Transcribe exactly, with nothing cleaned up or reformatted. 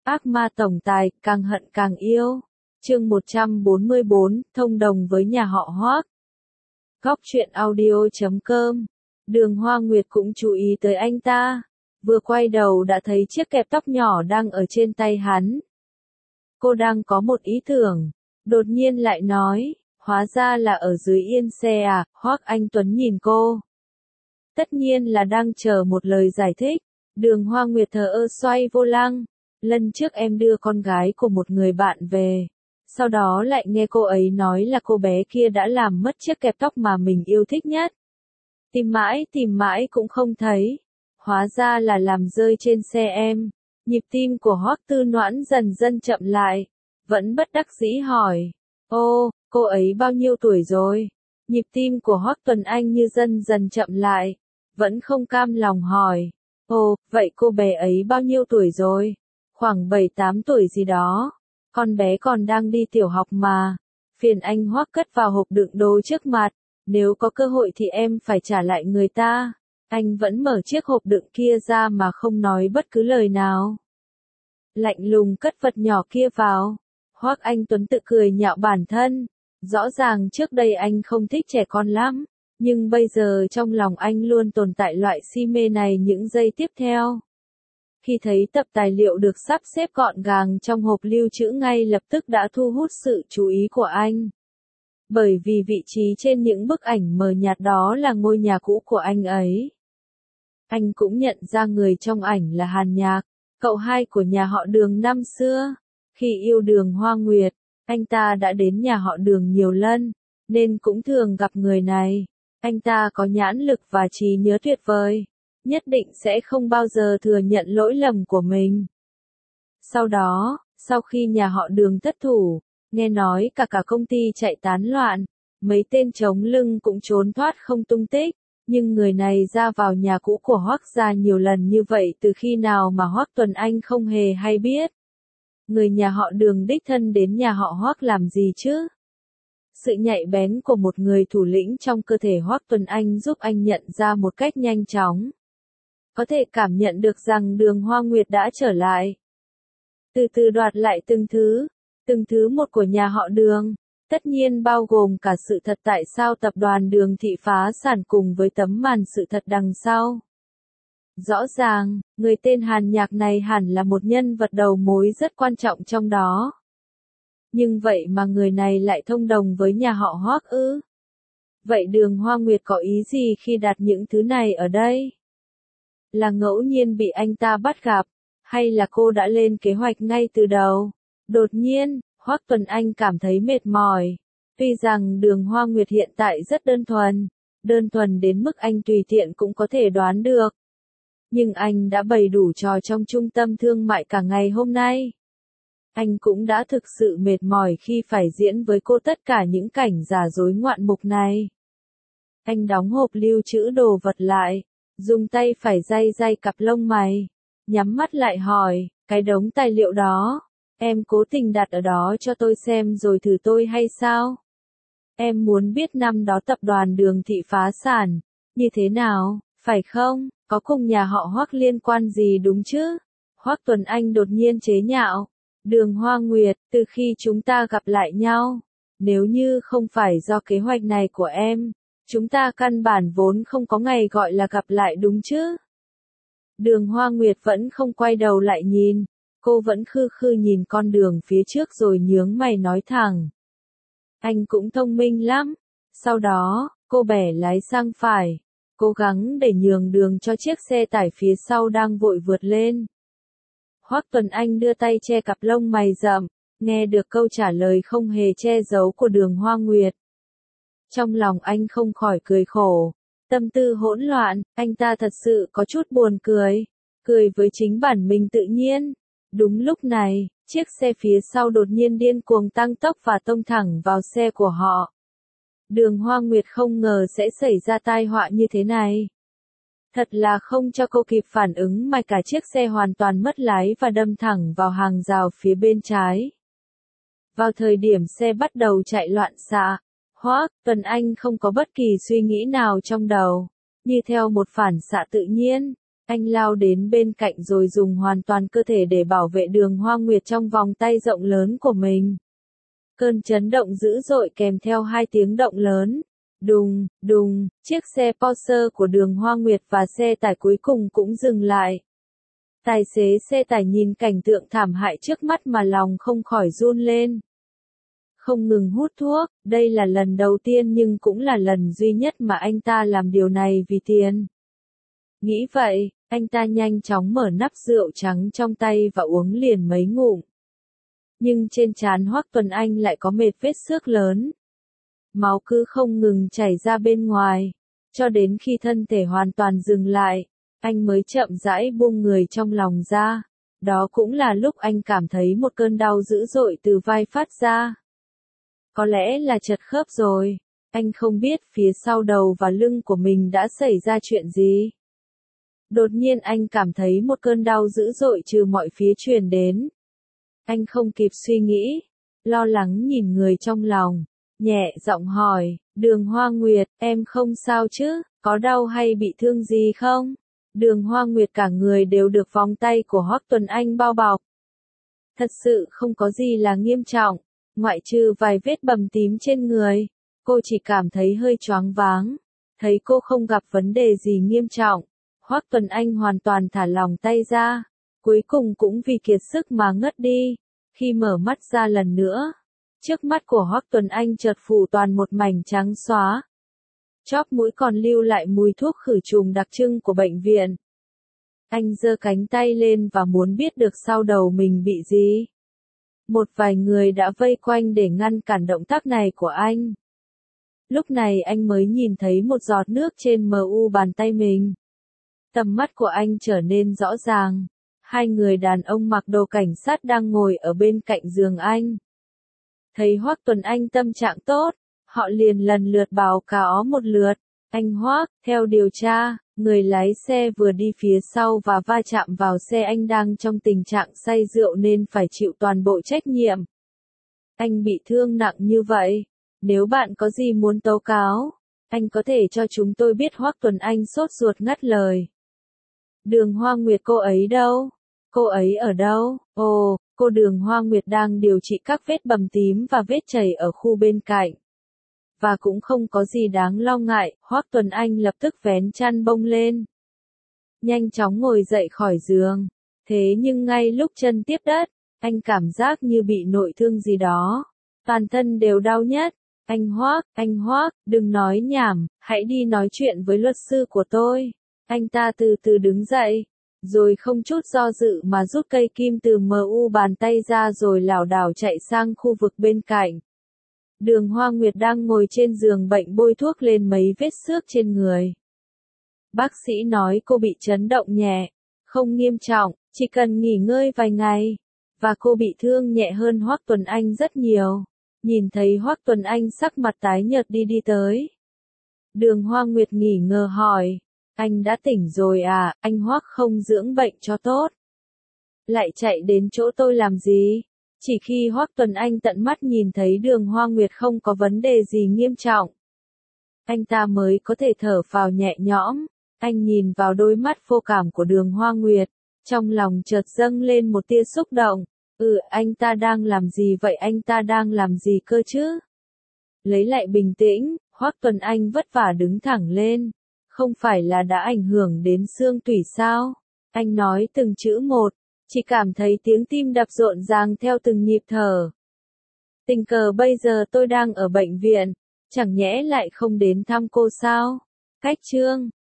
Ác ma tổng tài, càng hận càng yêu. Chương một trăm bốn mươi bốn, thông đồng với nhà họ Hoác. Góc truyện audio chấm com. Đường Hoa Nguyệt cũng chú ý tới anh ta. Vừa quay đầu đã thấy chiếc kẹp tóc nhỏ đang ở trên tay hắn. Cô đang có một ý tưởng. Đột nhiên lại nói, hóa ra là ở dưới yên xe à, Hoác Anh Tuấn nhìn cô. Tất nhiên là đang chờ một lời giải thích. Đường Hoa Nguyệt thờ ơ xoay vô lăng. Lần trước em đưa con gái của một người bạn về. Sau đó lại nghe cô ấy nói là cô bé kia đã làm mất chiếc kẹp tóc mà mình yêu thích nhất. Tìm mãi tìm mãi cũng không thấy. Hóa ra là làm rơi trên xe em. Nhịp tim của Hoắc Tư Noãn dần dần chậm lại. Vẫn bất đắc dĩ hỏi. Ô, cô ấy bao nhiêu tuổi rồi? Nhịp tim của Hoắc Tuấn Anh như dần dần chậm lại. Vẫn không cam lòng hỏi. Ồ, vậy cô bé ấy bao nhiêu tuổi rồi? Khoảng bảy tám tuổi gì đó. Con bé còn đang đi tiểu học mà. Phiền anh Hoắc cất vào hộp đựng đồ trước mặt. Nếu có cơ hội thì em phải trả lại người ta. Anh vẫn mở chiếc hộp đựng kia ra mà không nói bất cứ lời nào. Lạnh lùng cất vật nhỏ kia vào. Hoắc Anh Tuấn tự cười nhạo bản thân. Rõ ràng trước đây anh không thích trẻ con lắm. Nhưng bây giờ trong lòng anh luôn tồn tại loại si mê này những giây tiếp theo. Khi thấy tập tài liệu được sắp xếp gọn gàng trong hộp lưu trữ ngay lập tức đã thu hút sự chú ý của anh. Bởi vì vị trí trên những bức ảnh mờ nhạt đó là ngôi nhà cũ của anh ấy. Anh cũng nhận ra người trong ảnh là Hàn Nhạc, cậu hai của nhà họ Đường năm xưa. Khi yêu Đường Hoa Nguyệt, anh ta đã đến nhà họ Đường nhiều lần, nên cũng thường gặp người này. Anh ta có nhãn lực và trí nhớ tuyệt vời. Nhất định sẽ không bao giờ thừa nhận lỗi lầm của mình. Sau đó, sau khi nhà họ Đường thất thủ, nghe nói cả cả công ty chạy tán loạn, mấy tên chống lưng cũng trốn thoát không tung tích, nhưng người này ra vào nhà cũ của Hoắc gia nhiều lần như vậy từ khi nào mà Hoắc Tuấn Anh không hề hay biết. Người nhà họ Đường đích thân đến nhà họ Hoắc làm gì chứ? Sự nhạy bén của một người thủ lĩnh trong cơ thể Hoắc Tuấn Anh giúp anh nhận ra một cách nhanh chóng. Có thể cảm nhận được rằng Đường Hoa Nguyệt đã trở lại. Từ từ đoạt lại từng thứ, từng thứ một của nhà họ Đường, tất nhiên bao gồm cả sự thật tại sao tập đoàn Đường Thị phá sản cùng với tấm màn sự thật đằng sau. Rõ ràng, người tên Hàn Nhạc này hẳn là một nhân vật đầu mối rất quan trọng trong đó. Nhưng vậy mà người này lại thông đồng với nhà họ Hoắc ư? Vậy Đường Hoa Nguyệt có ý gì khi đặt những thứ này ở đây? Là ngẫu nhiên bị anh ta bắt gặp, hay là cô đã lên kế hoạch ngay từ đầu? Đột nhiên, Hoắc Tuấn Anh cảm thấy mệt mỏi. Tuy rằng Đường Hoa Nguyệt hiện tại rất đơn thuần, đơn thuần đến mức anh tùy tiện cũng có thể đoán được. Nhưng anh đã bày đủ trò trong trung tâm thương mại cả ngày hôm nay. Anh cũng đã thực sự mệt mỏi khi phải diễn với cô tất cả những cảnh giả dối ngoạn mục này. Anh đóng hộp lưu trữ đồ vật lại, dùng tay phải day day cặp lông mày, nhắm mắt lại hỏi, cái đống tài liệu đó, em cố tình đặt ở đó cho tôi xem rồi thử tôi hay sao? Em muốn biết năm đó tập đoàn Đường Thị phá sản, như thế nào, phải không? Có cùng nhà họ Hoắc liên quan gì đúng chứ? Hoắc Tuấn Anh đột nhiên chế nhạo. Đường Hoa Nguyệt, từ khi chúng ta gặp lại nhau, nếu như không phải do kế hoạch này của em, chúng ta căn bản vốn không có ngày gọi là gặp lại đúng chứ? Đường Hoa Nguyệt vẫn không quay đầu lại nhìn, cô vẫn khư khư nhìn con đường phía trước rồi nhướng mày nói thẳng. Anh cũng thông minh lắm. Sau đó, cô bẻ lái sang phải, cố gắng để nhường đường cho chiếc xe tải phía sau đang vội vượt lên. Hoắc Tuấn Anh đưa tay che cặp lông mày rậm, nghe được câu trả lời không hề che giấu của Đường Hoa Nguyệt. Trong lòng anh không khỏi cười khổ, tâm tư hỗn loạn, anh ta thật sự có chút buồn cười, cười với chính bản mình tự nhiên. Đúng lúc này, chiếc xe phía sau đột nhiên điên cuồng tăng tốc và tông thẳng vào xe của họ. Đường Hoa Nguyệt không ngờ sẽ xảy ra tai họa như thế này. Thật là không cho cô kịp phản ứng mà cả chiếc xe hoàn toàn mất lái và đâm thẳng vào hàng rào phía bên trái. Vào thời điểm xe bắt đầu chạy loạn xạ, Hoắc Tuấn Anh không có bất kỳ suy nghĩ nào trong đầu. Như theo một phản xạ tự nhiên, Anh lao đến bên cạnh rồi dùng hoàn toàn cơ thể để bảo vệ Đường Hoa Nguyệt trong vòng tay rộng lớn của mình. Cơn chấn động dữ dội kèm theo hai tiếng động lớn. Đùng, đùng, chiếc xe Porsche của Đường Hoa Nguyệt và xe tải cuối cùng cũng dừng lại. Tài xế xe tải nhìn cảnh tượng thảm hại trước mắt mà lòng không khỏi run lên. Không ngừng hút thuốc, đây là lần đầu tiên nhưng cũng là lần duy nhất mà anh ta làm điều này vì tiền. Nghĩ vậy, anh ta nhanh chóng mở nắp rượu trắng trong tay và uống liền mấy ngụm. Nhưng trên trán Hoắc Tuấn Anh lại có một vết xước lớn. Máu cứ không ngừng chảy ra bên ngoài, cho đến khi thân thể hoàn toàn dừng lại, anh mới chậm rãi buông người trong lòng ra. Đó cũng là lúc anh cảm thấy một cơn đau dữ dội từ vai phát ra. Có lẽ là trật khớp rồi, anh không biết phía sau đầu và lưng của mình đã xảy ra chuyện gì. Đột nhiên anh cảm thấy một cơn đau dữ dội từ mọi phía truyền đến. Anh không kịp suy nghĩ, lo lắng nhìn người trong lòng, nhẹ giọng hỏi, Đường Hoa Nguyệt, em không sao chứ, có đau hay bị thương gì không? Đường Hoa Nguyệt cả người đều được vòng tay của Hoắc Tuấn Anh bao bọc. Thật sự không có gì là nghiêm trọng, ngoại trừ vài vết bầm tím trên người, cô chỉ cảm thấy hơi choáng váng. Thấy cô không gặp vấn đề gì nghiêm trọng, Hoắc Tuấn Anh hoàn toàn thả lỏng tay ra, cuối cùng cũng vì kiệt sức mà ngất đi. Khi mở mắt ra lần nữa, trước mắt của Hoắc Tuấn Anh chợt phủ toàn một mảnh trắng xóa. Chóp mũi còn lưu lại mùi thuốc khử trùng đặc trưng của bệnh viện. Anh giơ cánh tay lên và muốn biết được sau đầu mình bị gì. Một vài người đã vây quanh để ngăn cản động tác này của anh. Lúc này anh mới nhìn thấy một giọt nước trên mu bàn tay mình. Tầm mắt của anh trở nên rõ ràng. Hai người đàn ông mặc đồ cảnh sát đang ngồi ở bên cạnh giường anh. Thấy Hoắc Tuấn Anh tâm trạng tốt, họ liền lần lượt báo cáo một lượt. Anh Hoắc, theo điều tra, người lái xe vừa đi phía sau và va chạm vào xe anh đang trong tình trạng say rượu nên phải chịu toàn bộ trách nhiệm. Anh bị thương nặng như vậy, nếu bạn có gì muốn tố cáo, anh có thể cho chúng tôi biết. Hoắc Tuấn Anh sốt ruột ngắt lời. Đường Hoa Nguyệt cô ấy đâu? Cô ấy ở đâu? Ồ, cô Đường Hoa Nguyệt đang điều trị các vết bầm tím và vết chảy ở khu bên cạnh. Và cũng không có gì đáng lo ngại, Hoắc Tuấn Anh lập tức vén chăn bông lên. Nhanh chóng ngồi dậy khỏi giường. Thế nhưng ngay lúc chân tiếp đất, anh cảm giác như bị nội thương gì đó. Toàn thân đều đau nhất. Anh Hoắc, anh Hoắc, đừng nói nhảm, hãy đi nói chuyện với luật sư của tôi. Anh ta từ từ đứng dậy, rồi không chút do dự mà rút cây kim từ mu bàn tay ra rồi lảo đảo chạy sang khu vực bên cạnh. Đường Hoa Nguyệt đang ngồi trên giường bệnh bôi thuốc lên mấy vết xước trên người. Bác sĩ nói cô bị chấn động nhẹ, không nghiêm trọng, chỉ cần nghỉ ngơi vài ngày. Và cô bị thương nhẹ hơn Hoắc Tuấn Anh rất nhiều. Nhìn thấy Hoắc Tuấn Anh sắc mặt tái nhợt đi đi tới. Đường Hoa Nguyệt nghỉ ngờ hỏi, anh đã tỉnh rồi à, anh Hoắc không dưỡng bệnh cho tốt. Lại chạy đến chỗ tôi làm gì? Chỉ khi Hoắc Tuấn Anh tận mắt nhìn thấy Đường Hoa Nguyệt không có vấn đề gì nghiêm trọng, anh ta mới có thể thở phào nhẹ nhõm. Anh nhìn vào đôi mắt vô cảm của Đường Hoa Nguyệt, trong lòng chợt dâng lên một tia xúc động. Ừ, anh ta đang làm gì vậy, anh ta đang làm gì cơ chứ? Lấy lại bình tĩnh, Hoắc Tuấn Anh vất vả đứng thẳng lên. Không phải là đã ảnh hưởng đến xương tủy sao? Anh nói từng chữ một, chỉ cảm thấy tiếng tim đập rộn ràng theo từng nhịp thở. Tình cờ bây giờ tôi đang ở bệnh viện, chẳng nhẽ lại không đến thăm cô sao? Cách chương